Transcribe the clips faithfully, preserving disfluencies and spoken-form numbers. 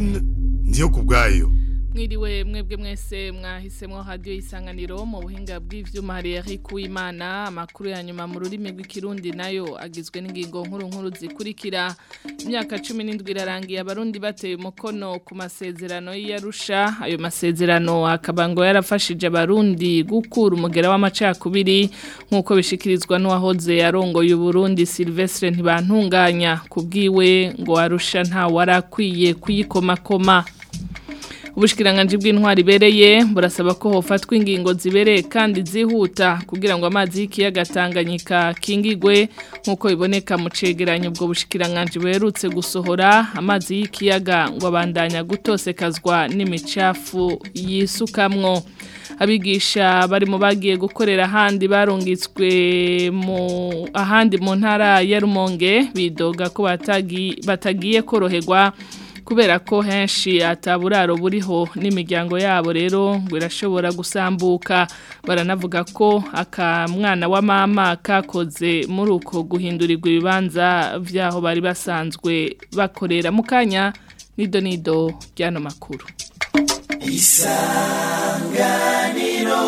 Francine ndiyo kubwayo. Mwiriwe mwebwe mwese mwahisemwo radio Isanganiro mu buhinga bw'ivyuma hari Eric Uwimana. Amakuru ya nyuma mu rurimi rw'ikirundi nayo agizwe n'ingingo nkuru nkuru zikurikira. Imyaka cumi n'indwi irarangiye abarundi bateye umukono ku masezerano y'Arusha. Ayo masezerano akaba ngo yarafashije abarundi gukura umugera w'amacakubiri nk'uko bishikirizwa n'uwahoze arongoye Burundi Sylvestre Ntibantunganya. Kubwiwe ngo Arusha nta warakwiye kuyikomakoma. Ubushikiranganje bw'intwari bereye burasaba ko hofatwa ingingo zibereye kandi zihuta kugira ngo amazi y'ikiyaga Tanganyika kingigwe nkuko iboneka mu cegeranyo ubwo bushikiranganje buherutse gusohora. Amazi y'ikiyaga ngo abandanya gutosekazwa n'imicafu yisukamwo. Abigisha bari mu bagiye gukorera ahandi barungitswe mu ahandi mu ntara ya Rumonge bidoga ko batagi batagiye koroherwa kubera ko henshi ataburaro buriho n'imiryango yabo rero ngo irashobora gusambuka. Baranavuga ko aka mwana wa mama kakoze muri uko guhindurirwa ibibanza vyaho bari basanzwe bakorera. Mukanya nido nido ryano makuru. Isanganiro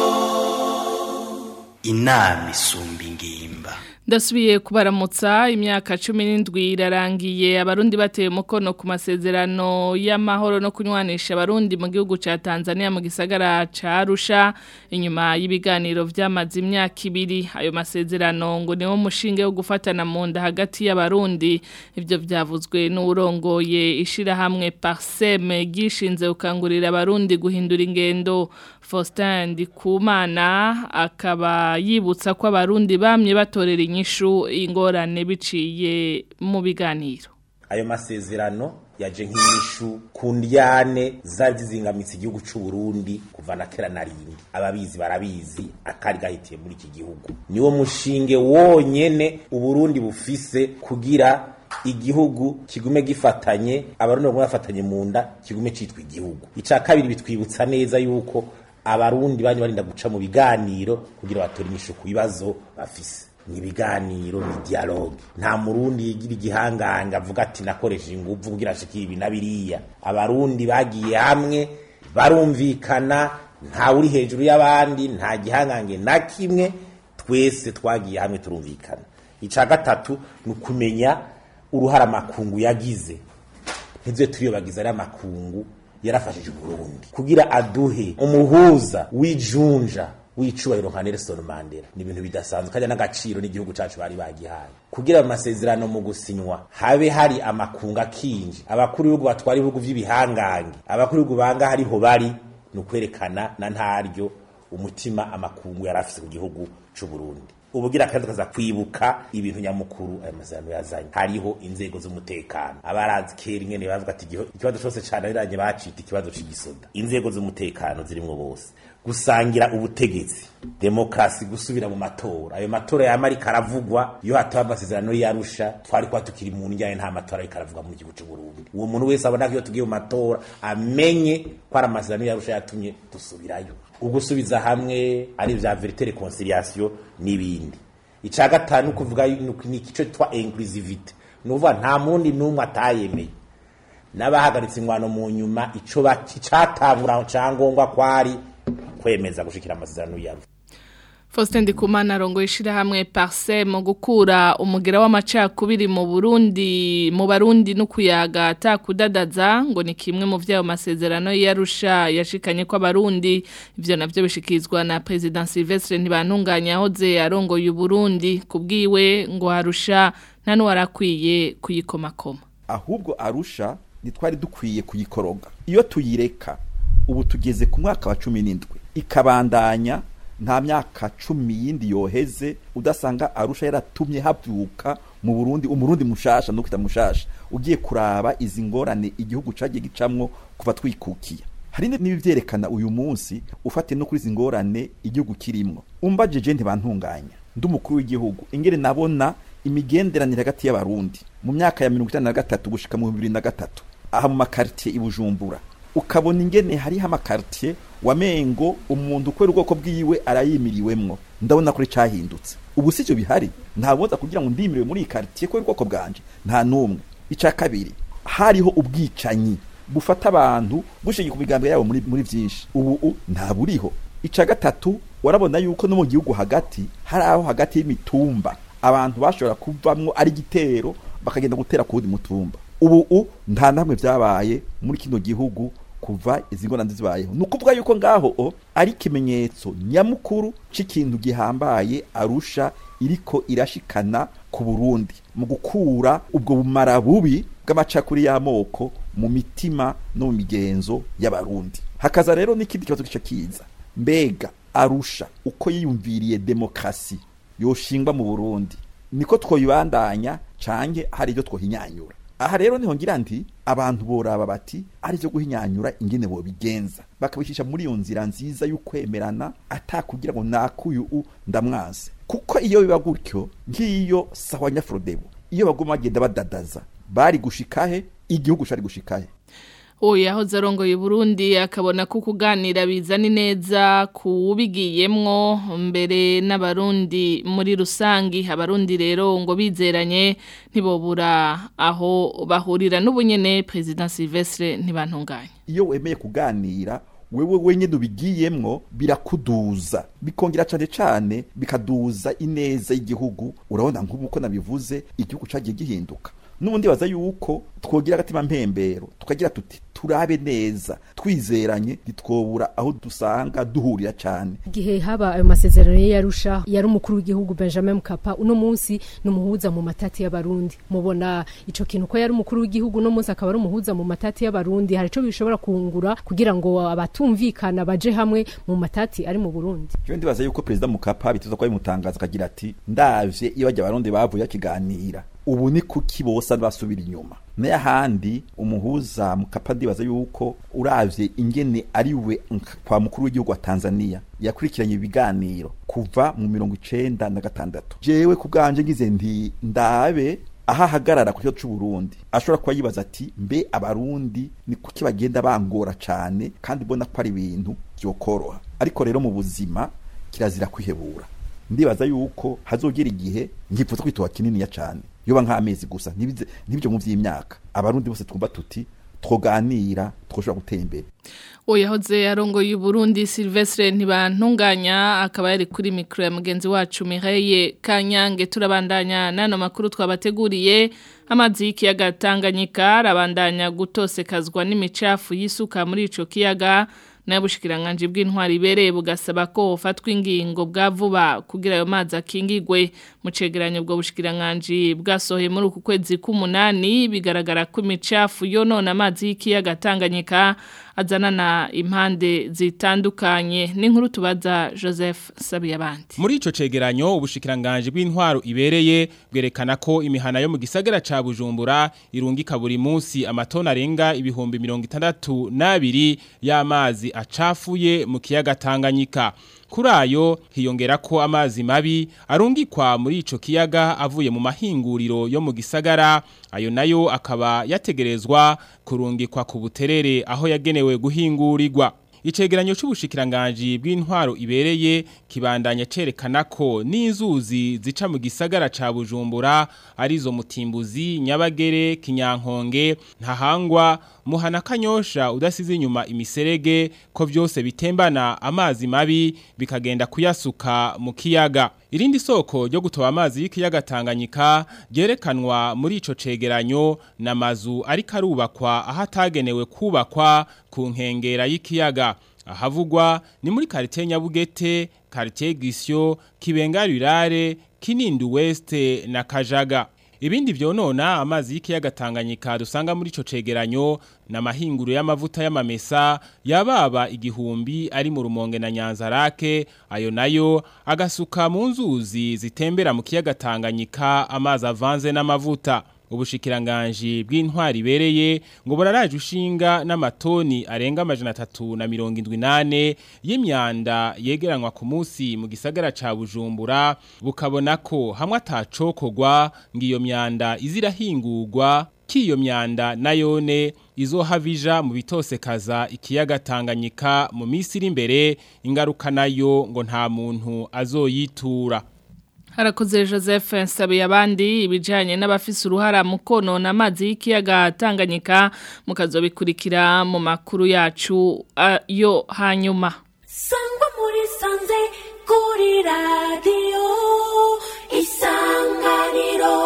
inama isumba ingimba. Ndasubiye kubaramutsa. Imyaka cumi n'indwi irarangiye abarundi bateye umukono ku masezerano y'amahoro no kunywanisha abarundi mu gihugu ca Tanzania mu gisagara ca Arusha inyuma y'ibiganiro vyamaze imyaka ibiri. Ayo masezerano ngo niwo mushinge wo gufatana mu nda hagati y'abarundi. Ivyo vyavuzwe n'urongoye ishirahamwe Parsem gishinze ukangurira abarundi guhindura ingendo. Faustin Ndikumana akaba yibutsa ko abarundi bamye batorera inyishu ingorane biciye mu biganiro. Ayo masezerano yaje nk'inyishu ku ndyane zari zizingamitse igihugu c'u Burundi kuva na kera na rindi. Ababizi barabizi akari gahitiye muri iki gihugu. Niwo mushinge wonyene Uburundi bufise kugira igihugu kigume gifatanye, abarundi baguma bafatanye mu nda, kigume citwa igihugu. Ica kabiri bitwibutsa neza yuko abarundi banye barinda guca mu biganiro kugira batore inyishu ku bibazo bafise. Ni biganiro, ni dialogue. Nta murundi yigira igihanganga avuga ati nakoresheje inguvu kugira ashikire ibi nabiriya. Abarundi bagiye hamwe barumvikana, nta uri hejuru y'abandi, nta gihangange na kimwe, twese twagiye hamwe turumvikana. Ica gatatu nukumenya uruhara makungu yagize. Ntize turiyobagiza ari amakungu yarafashije Burundi kugira aduhe umuhuza w'ijunja w'icubahiro nka Nelson Mandela. Ni ibintu bidasanzwe kandi n'agaciro n'igihugu cacu bari bagihaye kugira amasezerano mu gusinywa habe hari amakunga kinji abakuru b'ibihugu batwara ibihugu vy'ibihangange abakuru b'ibihugu banga hariho bari nukwerekana na ntaryo umutima amakungu yarafise ku gihugu c'u Burundi. Ubugira kandi kaza kwibuka ibintu nyamukuru aya masezerano yazanye. Hariho inzego z'umutekano abarazi kera ingene bavuga ati ikibazo cyose cyane biranye bacita ikibazo cy'igisoda. Inzego z'umutekano zirimwo bose gusangira ubutegetsi, demokrasi, gusubira mu matora. Ayo matora yamari karavugwa iyo hataba amasezerano y'Arusha twari kwa tukiri mu njyane nta matora yikaravugwa mu gihugu cy'u Burundi. Uwo muntu wese abona ko tugiye mu matora amenye ko ari amasezerano y'Arusha yatumye dusubirayo. Ugusubiza hamwe ari vya verite reconciliation n'ibindi. Ica gatanu kuvuga ni ikico twa inclusivity. Nuvuga nta mundi numwe atayemeye. N'abahagaritse ingwano mu nyuma ico bacicatabura cangongwa kwari kwemeza gushikira amasezerano y'Arusha. Faustin Ndikumana rongo ishira hamwe Parsem mu gukura umugera w'amacakubiri mu Burundi mu Barundi no kuyaga atakudadaza ngo ni kimwe mu vyayo masezerano y'Arusha yashikanye ko abarundi. Ivyo navyo bishikizwa na President Sylvestre Ntibantunganya hoze arongoye Burundi. Kubwiwe ngo Arusha nta nuwarakwiye kuyikomakoma. Ahubwo Arusha nitwari dukwiye kuyikoroga. Iyo tuyireka ubu tugeze ku mwaka wa cumi n'indwi ikabandanya nta myaka cumi yindi yoheze udasanga Arusha yaratumye habyuka mu Burundi umurundi mushasha no kwita mushasha ugiye kuraba izi ngorane igihugu cagiye gicamwo kuva twikukiye. Hari n'ibivyerekana uyu munsi ufate no kuri izi ngorane igihugu kirimwo. Umbaje je Ntibantunganya ndumukuru w'igihugu ingere nabona imigenderanire hagati y'abarundi mu myaka ya mirongo itanu na gatatu gushika mu bibiri na gatatu aha mu makartier ibujumbura ukabona ingene hari ha makartier wamengo umuntu kwera ubwoko bwiwe arayimiriwemwo. Ndabona kuri cahindutse ubu sicyo bihari ntaboza kugira ngo ndimiriwe muri quartier kwera ubwoko bwanje nta numwe. Ica kabiri hariho ubwicanyi bufata abantu bushingiye ku migambi yabo muri muri byinshi ubu nta buriho. Ica gatatu warabona yuko no mu gihugu hagati hari aho hagati y'imitumba abantu bashobora kuvamwo ari gitero bakagenda gutera kudi mutumba. Ubu nta namwe byabaye muri kino gihugu kuva izi ngona zibayeho. Nukuvuga yuko ngaho o ari kimenyetso nyamukuru c'ikintu gihambaye Arusha iriko irashikana ku Burundi mu gukura ubwo bumara bubi bw'amacakuri y'amoko mu mitima no mu migenzo y'abarundi. Hakaza rero n'ikindi kibazo gica kiza, mbega Arusha uko yiyumviriye demokrasi yoshingwa mu Burundi niko twoyibandanya canke hari ibyo twohinyanyura? Aha rero niho ngira nti abantu boraba bati ari byo guhinyanyura ingene bo bigenza bakabishisha muri iyo nzira nziza y'ukwemerana atakugira ngo nakuyu ndamwaze. Kuko iyo biba gutyo ngiyo sawa nyafrodebo iyo baguma bagenda badadaza bari gushikahe igihugu cari gushikahe. Oya ho zarongoye Burundi akabona ko kuganira bizani neza kubigiyemwo mbere n'abarundi muri rusangi. Abarundi rero ngo bizeranye ntibobura aho bahurira n'ubunyene President Silvestre ntibantunganye. Iyo wemeye kuganira wewe wenyine ubigiyemwo birakuduza bikongera cyane cyane bikaduza ineza y'igihugu. Urabona nk'uko nabivuze igihugu cyagiye gihinduka. Nubundi baza yuko twogira agatima mpembero tukagira tuti turabe neza twizeranye ditwobura aho dusanga duhurira cyane. Gihe haba ayo masezerano y'Arusha yari umukuru w'igihugu Benjamin Mkapa uno munsi numuhuza mu matati y'abarundi. Mubona ico kintu ko yari umukuru w'igihugu no munsi akaba ari umuhuza mu matati y'abarundi hari ico bishobora kungura kugira ngo abatumvikana baje hamwe mu matati ari mu Burundi? Je ndibaza yuko President Mkapa bituza ko bimutangaza akagira ati ndavye iyo bajya abarundi bavuye akiganira ubu ni kuki bose basubira inyuma. Naye handi umuhuza Mkapa ndibaza yuko uravye ingene ari we kwa mukuru w'igihugu wa Tanzania yakurikiranye ibiganiro kuva mu mirongo icenda na gatandatu. Jewe kubganje ngize ndi ndabe aha hagarara ku cyo c'u Burundi ashobora kuba yibaza ati mbe abarundi ni kuki bagenda bangora cane kandi bona ko ari ibintu byokoroha. Ariko rero mu buzima kirazira kwihebura. Ndibaza yuko hazogera igihe ngifuza kwitoha kinini ya cane yoba nk'amezi gusa nibize nibyo mu vy'imyaka abarundi bose twumva tuti twoganira twoshobora gutembera. Oya hoze yarongoye Burundi Silvestre ntibantunganya akaba yari kuri micro ya mugenzi wacu Mireille Kanyange. Turabandanya nano makuru twabateguriye. Amazi y'ikiyaga Tanganyika arabandanya gutosekazwa n'imicafu yisuka muri ico kiyaga. Na bushikiranganje bw'intwari ibereye bugasaba ko ufatwa ingingo bwa vuba kugira ayo mazi akingigwe. Mu cegeranyo bwo bushikiranganje bwasohe muri uku kwezi k'umunani bigaragara ko imicafu yonona amazi y'ikiyaga Tanganyika azanana impande zitandukanye. N'inkuru tubaza Joseph Sabiyabandi. Muri ico cegeranyo ubushikiranganje bw'intwaro ibereye bwerekana ko imihana yo mu gisagara ca Bujumbura irungika buri munsi amatona arenga ibihumbi mirongo itandatu n'abiri y'amazi acafuye mu kiyaga Tanganyika. Kuri ayo hiyongera ko amazi mabi arungikwa muri ico kiyaga avuye mu mahinguriro yo mu gisagara, ayo nayo akaba yategerezwa kurungikwa ku buterere aho yagenewe guhingurirwa. Icegeranyo c'ubushikiranganje bw'intwaro ibereye kibandanya cerekana ko n'inzuzi zica mu gisagara ca Bujumbura arizo Mutimbuzi, Nyabagere, Kinyankonge, Ntahangwa, Muhana Kanyosha udasize inyuma imiserege ko vyose bitembana amazi mabi bikagenda kuyasuka mu kiyaga. Irindi soko ryo gutoba amazi y'ikiyaga Tanganyika ryerekanwa muri ico cegeranyo n'amazu ari karubakwa ahatagenewe kubakwa ku nkengera y'ikiyaga. Ahavugwa ni muri quartier Nyabugete, quartier Gisyo, Kibenga Rurare, Kinindu West na Kajaga. Ibindi vyonona amazi y'ikiyaga Tanganyika dusanga muri ico cegeranyo na mahinguro y'amavuta y'amamesa yababa igihumbi ari mu Rumonge na Nyanzarake, ayo nayo agasuka mu nzuzi zitembera mu kiyaga Tanganyika amazi avanze n'amavuta. Ubushikiranganje bw'intwari ibereye ngo buraraje ushinga n'amatoni arenga amajana atatu na mirongo indwi nane y'imyanda yegeranwa ku munsi mu gisagara ca Bujumbura, bukabona ko hamwe atacokogwa ngiyo myanda izirahingurwa kiyo myanda nayone izohavija mu bitosekaza ikiyaga Tanganyika mu misiri imbere, ingaruka nayo ngo nta muntu azoyitura. Harakoze Joseph Nsabe yabandi ibijanye n'abafise uruhara mu konona amazi y'ikiyaga Tanganyika mukazobikurikira mu makuru yacu uh, yo hanyuma. Sangwa muri sanze kuri radio Isanganiro.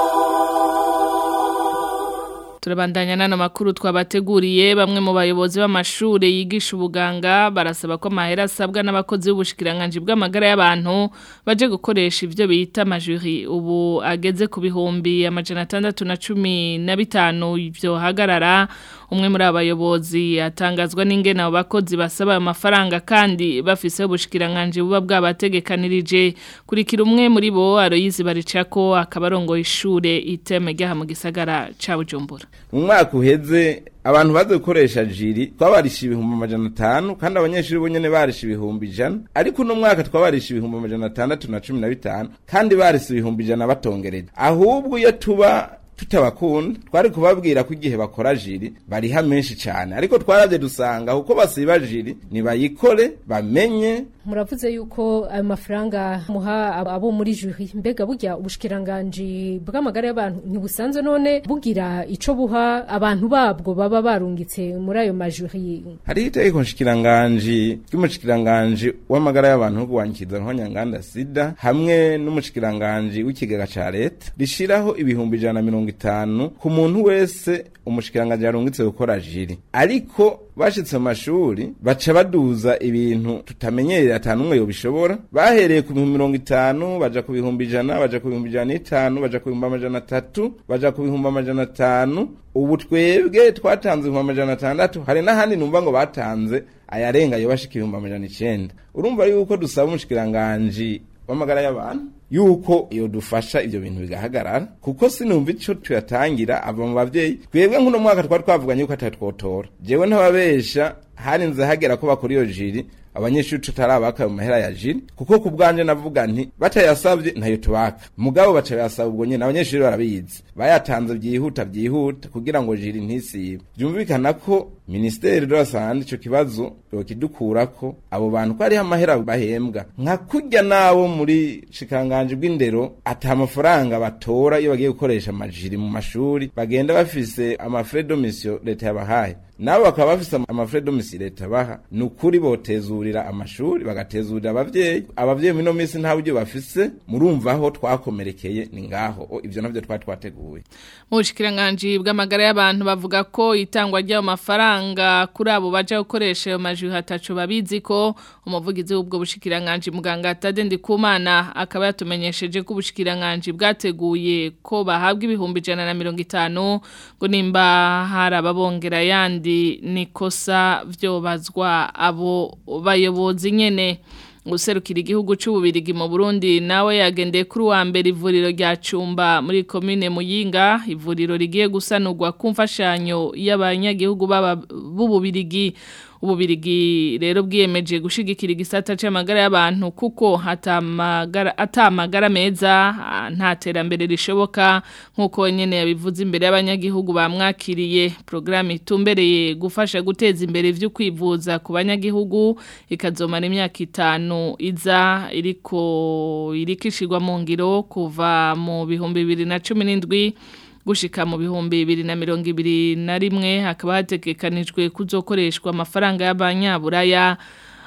Turabandanya nano makuru twabateguriye bamwe mu bayobozi b'amashure yigisha ubuganga barasaba ko amahera asabwa n'abakozi b'ubushikiranganje bw'amagara y'abantu baje gukoresha ivyo bita amajuri ubu ageze ku bihumbi amajana atandatu na cumi na bitanu ivyo hagarara. Umwe muri abayobozi atangazwa n'ingene abo bakozi basaba amafaranga kandi bafise ubushikiranganje buba bwabategekanirije. Kurikira umwe muri bo Aloyizi Baricako akabarongo ishure iteme ryaha mu gisagara ca Bujumbura. Mu mwaka uheze abantu baze gukoresha jiri twabarisha ibihumbi amajana atanu kandi abanyeshuri bo nyene barisha ibihumbi ijana ariko no mwaka twabarisha ibihumbi amajana atandatu na cumi na bitanu kandi barisha ibihumbi ijana batongereje. Ahubwo iyo tuba tutabakunda twari kubabwira ko igihe bakora jiri bariha menshi cyane ariko twaravye dusanga uko basiba jiri ni bayikore bamenye. Muravuze yuko ayo mafaranga muha abo muri juri mbega burya ubushikiranganje bw'amagara y'abantu ntibusanzwe none bugira ico buha abantu babwo baba barungitse muri ayo majuri. Hari itegeko nshikiranganje ry'umushikiranganje w'amagara y'abantu rwankiza nk'onyanganda sida hamwe n'umushikiranganje w'ikigega ca leta rishiraho ibihumbi ijana na mirongo itanu ku muntu wese umushikiranganje yarungitse gukora jiri ariko bashitse mu mashuri baca baduza ibintu tutamenyereye atanu umwe yobishobora bahereye ku bihumbi mirongo itanu baja ku bihumbi ijana baja ku bihumbi ijana n'itanu baja ku bihumbi amajana atatu baja ku bihumbi amajana atanu ubu twebwe twatanze ibihumbi amajana atandatu hari n'ahandi numva ngo batanze ayarenga yo bashika ibihumbi amajana icenda. Urumva yuko dusaba umushikiranganje w'amagara y'abantu yuko iyo dufasha ivyo bintu bigahagarara kuko sinumva ico tuyatangira ava mu bavyeyi twebwe nkuno mwaka twari twavuganye yuko atatwotora jewe ntababesha harinze hagera ko bakora iyo jiri abanyeshuri tutarabaka mu mahera ya jiri kuko ku bwanje navuga nti batayasavye ntayo tubaka mugabo bacayasaba ubwo nyene abanyeshuri barabizi bayatanze byihuta byihuta kugira ngo jiri ntisibe. Byumvikana ko Ministeri de la Santé ico kibazo yokidukurako abo bantu ko ari amahera bahembwa nka kurya nabo muri shikanganje bw'indero ata amafaranga batora iyo bagiye gukoresha amajiri mu mashuri bagenda bafise amafrais de mission leta yabahaye nabo bakaba bafise amafrais de mission leta baha nukuri botezurira amashuri bagatezurira abavyeyi abavyeyi mino misi nta buryo bafise murumva aho twakomerekeye ni ngaho ivyo navyo twari twateguye. Mu bushikiranganje bw'amagara y'abantu bavuga ko itangwa ry'ayo mafaranga kuri abo baje gukoresha ayo majuri hatacu babizi ko umuvugizi w'ubwo bushikiranganje muganga Tade Ndikumana akaba yatumenyesheje ko ubushikiranganje bwateguye ko bahabwa ibihumbi ijana na mirongo itanu ngo nimba harababongera yandi nikosa vyobazwa abo bayobozi nyene. Userukira igihugu c'ububirigi mu Burundi nawe yagendeye kuri wa mbere ivuriro rya Cumba muri commune Muyinga ivuriro rigiye gusanurwa ku mfashanyo y'abanyagihugu baba b'ububirigi. Ububirigi rero bwiyemeje gushigikira igisata c'amagara y'abantu kuko hatamagara atamagara meza nta terambere rishoboka nkuko nyene yabivuze imbere y'abanyagihugu bamwakiriye. Programme itumbereye gufasha guteza imbere ivyo kwivuza ku banyagihugu ikazomara imyaka itanu iza iriko irikishirwa mu ngiro kuva mu bihumbi bibiri na cumi n'indwi gushika mu bihumbi bibiri na mirongo ibiri na rimwe hakaba hategekanijwe kuzokoreshwa amafaranga y'abanyaburaya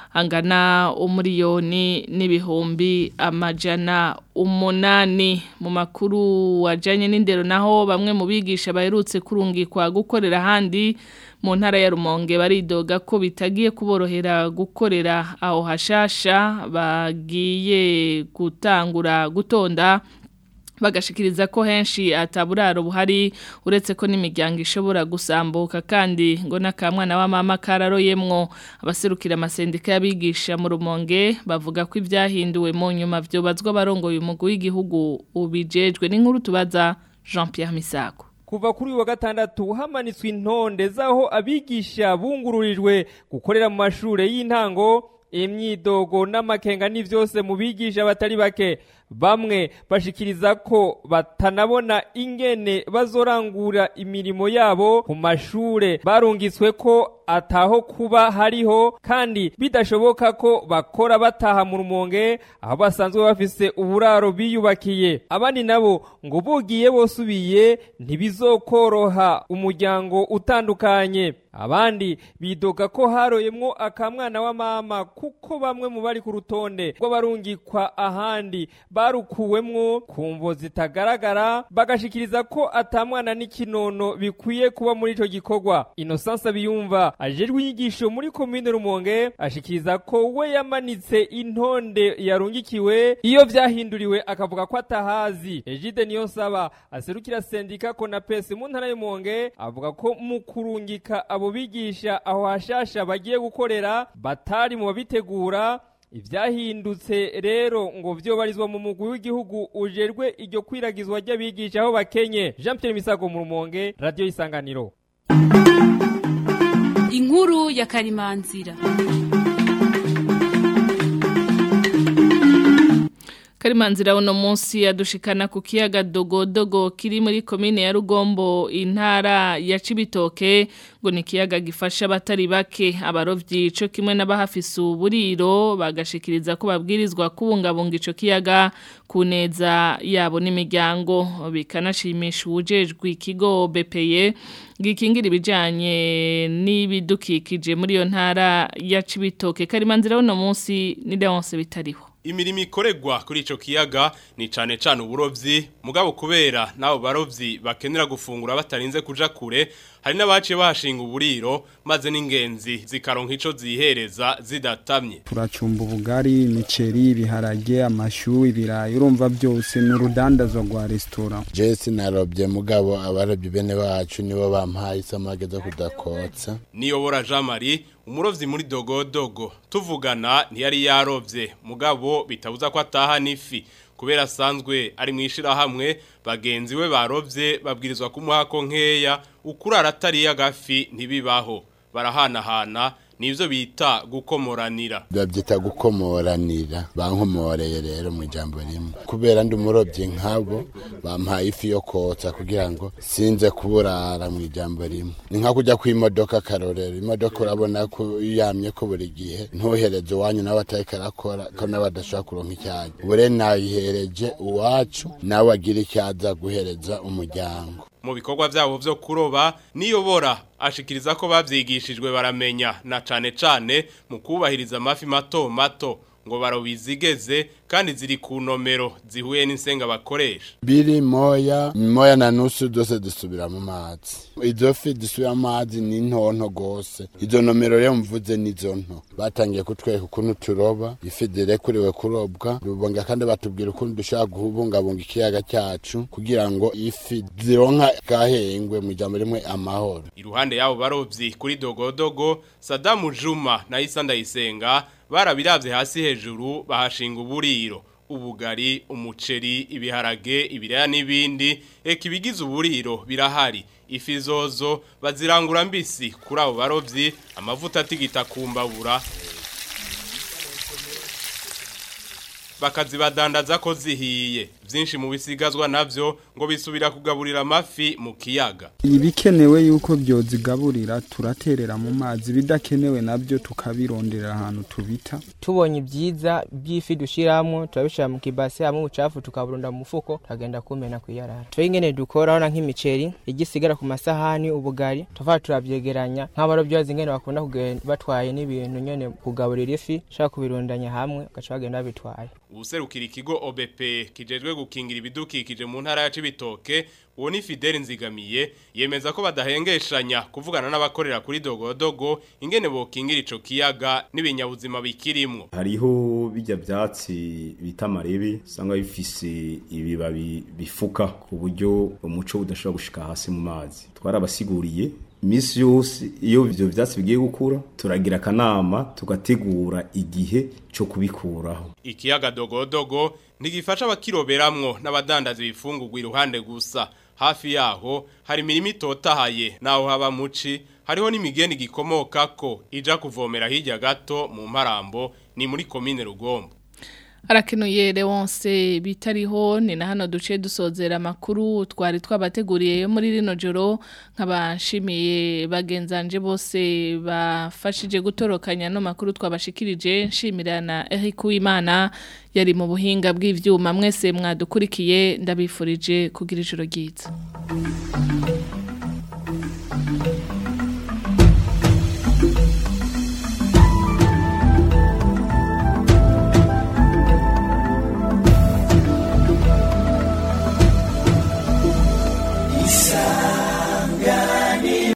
angana umuriyoni n'ibihumbi amajana umunani. Mu makuru wajanye n'indero naho bamwe mu bigisha baherutse kurungikwa gukorera handi mu ntara ya Rumonge baridoga ko bitagiye kuborohera gukorera aho hashasha bagiye gutangura gutonda bagashikiriza ko henshi ataburaro buhari uretse ko n'imiryango ishobora gusambuka kandi ngo nakamwana wa mama kararoyemwo. Abaserukira amasendika y'abigisha mu Rumonge bavuga ko ibyahinduwe mu nyuma byo bazwa barongoye umugwi w'igihugu ubijejwe. N'inkuru tubaza Jean Pierre Misako. Kuva kuri wa gatandatu hamanitswe intonde zaho abigisha bungururijwe gukorera mu mashure y'intango imyidogo n'amakenga ni vyose mu bigisha batari bake bamwe bashikiriza ko batanabona ingene bazorangura imirimo yabo ku mashure barungitswe ko ataho kuba hariho kandi bidashoboka ko bakora bataha mu Rumonge aho basanzwe bafise uburaro biyubakiye. Abandi nabo ngo bugiye bosubiye ntibizokoroha umuryango utandukanye. Abandi bidoga ko haroyemwo akamwana wa mama kuko bamwe mu bari ku rutonde rw'abarungikwa ahandi barukuwemwo kumvo zitagaragara bagashikiriza ko atamwana n'ikinono bikwiye kuba muri ico gikorwa. Innocence biyumva ajejwe inyigisho muri komine Rumonge ashikiriza ko we yamanitse intonde yarungikiwe iyo vyahinduriwe akavuga ko atahazi. Egide Niyonsaba aserukira sendika Konapes mu ntara y'Rumonge avuga ko mu kurungika abo bigisha aho hashasha bagiye gukorera batari mu babitegura. Ivyahindutse rero ngo vyo barizwa mu mugwi w'igihugu ujerwe iryo kwiragizwa ry'abigisha aho bakenye. Jean Pierre Misago mu Rumonge, Radio Isanganiro. Inkuru ya Karimanzira. Karimanzira uno munsi yadushikana ku kiyaga Dogodogo kiri muri komine ya Rugombo intara ya Cibitoke ngo ni kiyaga gifasha abatari bake abarovyi co kimwe n'abahafise uburiro bagashikiriza ko babwirizwa kubungabunga ico kiyaga kuneza yabo n'imiryango bikanashimisha ubujejwe ikigo B P E gikingira ibijanye n'ibidukikije muri yo ntara ya Cibitoke. Karimanzira uno munsi ni Leonce bitariho. Imirimo ikoregwa kuri ico kiyaga ni cane cane uburovyi mugabo kubera nabo barovyi bakenera gufungura batarinze kuja kure hari n'abaciye bahashinga uburiro maze n'ingenzi zikaronka ico zihereza zidatamye. Turacumba ubugari, imiceri, ibiharage, amashu, ibirayi urumva byose n'urudandazwa rwa restaurant. Jesse narobye mugabo abarovyi bene bacu nibo bampaye isamage zo kudakotsa. Niyobora Jean Marie umurovyi muri Dogodogo tuvugana ntiyari yarovye mugabo bitabuza ko ataha n'ifi kubera asanzwe ari mwishira hamwe bagenzi we barovye babwirizwa kumuha ko nkeya ukurara atari yagafi ntibibaho barahanahana nivyo bita gukomoranira. Babyita gukomoranira bankomoreye rero mu jambo rimwe kubera ndi umurovyi nkabo bampaye ifi yo kotsa kugira ngo sinze kuburara mu jambo rimwe. Ni nka kujya ku imodoka karorero imodoka urabona ko yamye ko buri gihe ntuhereze wanyu n'abatayika rakora ko n'abadashaka kuronka icyaje bure nayihereje uwacu nawe agira icyaza guhereza umuryango. Mu bikorwa byabo byo kuroba niyobora ashikiriza ko bavyigishijwe baramenya na cane cane mu kubahiriza amafi mato mato ngo barobizigeze kandi ziri ku nomero zihuye n'insenga bakoresha. Biri moya moya na nusu dose dusubira mu mazi. Izo fi dusubira mu mazi ni ntonto gose. Izo nomero rero mvuze nizo nto. Batangiye kutwereka ukuntu turoba ifi direkuriwe kurobwa rubonga kandi batubwira ukuntu dushaka guhubungabunga ikiyaga cyacu kugira ngo ifi zironka gahengwe mu jambo rimwe amahoro. Iruhande yabo barovyi kuri Dogodogo Sadamu Juma na Isa Ndayisenga barabiravye hasi hejuru bahashinga uburiro ubugari umuceri ibiharage ibiraya n'ibindi eka ibigize uburiro birahari ifi zozo bazirangura mbisi kuri abo barovyi amavuta atigita kumbabura bakazibadandaza ko zihiye byinshi mu bisigazwa navyo ngo bisubira kugaburira amafi mu kiyaga. Ibikenewe yuko byozigaburira turaterera mu mazi bidakenewe nabyo tukabirondera ahantu tubita. Tubonye ibyiza by'ifi dushiramwo turabishira mu kibase hamwe ubucafu tukaburunda mu mufuko tagenda kumena kwiyarara. Twingene dukora na nk'imiceri igisigara ku masahani ubugari tuva turabyegeranya nk'abarovyi bazingene bakunda kugenda batwaye n'ibintu nyene kugaburira ifi shaka kubirundanya hamwe gaca bagenda bitwaye. Userukira ikigo O B P kijejwe gukingira ibidukikije mu ntara ya Cibitoke uwo ni Fidel Nzigamiye yemeza ko badahengeshanya kuvugana n'abakorera kuri Dogodogo ingene bokingira ico kiyaga n'ibinyabuzima bikirimwo. Hariho bijya byatsi bita marebe sanga bifise ibibabi bifuka ku buryo umuco udashobora gushika hasi mu mazi. Twarabasiguriye misi yose iyo ivyo vyatsi bigiye gukura turagira kanama tugategura igihe cyo kubikuraho. Ikiyaga Dogodogo ntigifasha abakiroberamwo n'abadandaza ibifungurwa iruhande gusa hafi yaho hari imirimo itotahaye naho haba muci hariho n'imigeni gikomoka ko ija kuvomera hirya gato mu Mparambo ni muri komine Rugombo. Arakenuye Leonce bitariho ni na hano duce dusozera makuru twari twabateguriye yo muri rino joro nkabashimiye bagenzanje bose bafashije gutorokanya no makuru twabashikirije nshimirana Eric Uwimana yari mu buhinga bw'ivyuma mwese mwadukurikiye ndabifurije kugira ijoro ryiza.